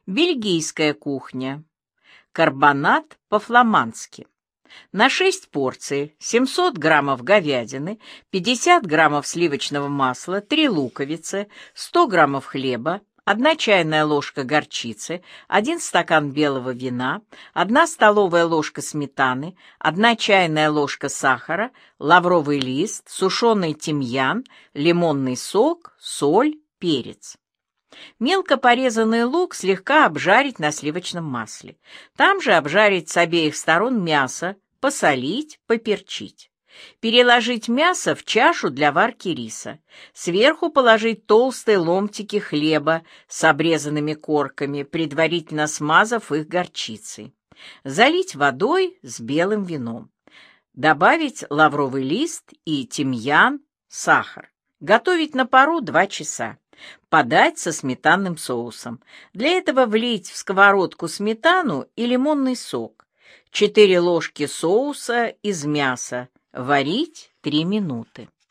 Бельгийская кухня. Карбонат по-фламандски. На 6 порций 700 граммов говядины, 50 граммов сливочного масла, 3 луковицы, 100 граммов хлеба, 1 чайная ложка горчицы, 1 стакан белого вина, 1 столовая ложка сметаны, 1 чайная ложка сахара, лавровый лист, сушеный тимьян, лимонный сок, соль, перец. Мелко порезанный лук слегка обжарить на сливочном масле. Там же обжарить с обеих сторон мясо, посолить, поперчить. Переложить мясо в чашу для варки риса. Сверху положить толстые ломтики хлеба с обрезанными корками, предварительно смазав их горчицей. Залить водой с белым вином. Добавить лавровый лист и тимьян, сахар. Готовить на пару 2 часа. Подать со сметанным соусом. Для этого влить в сковородку сметану и лимонный сок. 4 ложки соуса из мяса. Варить 3 минуты.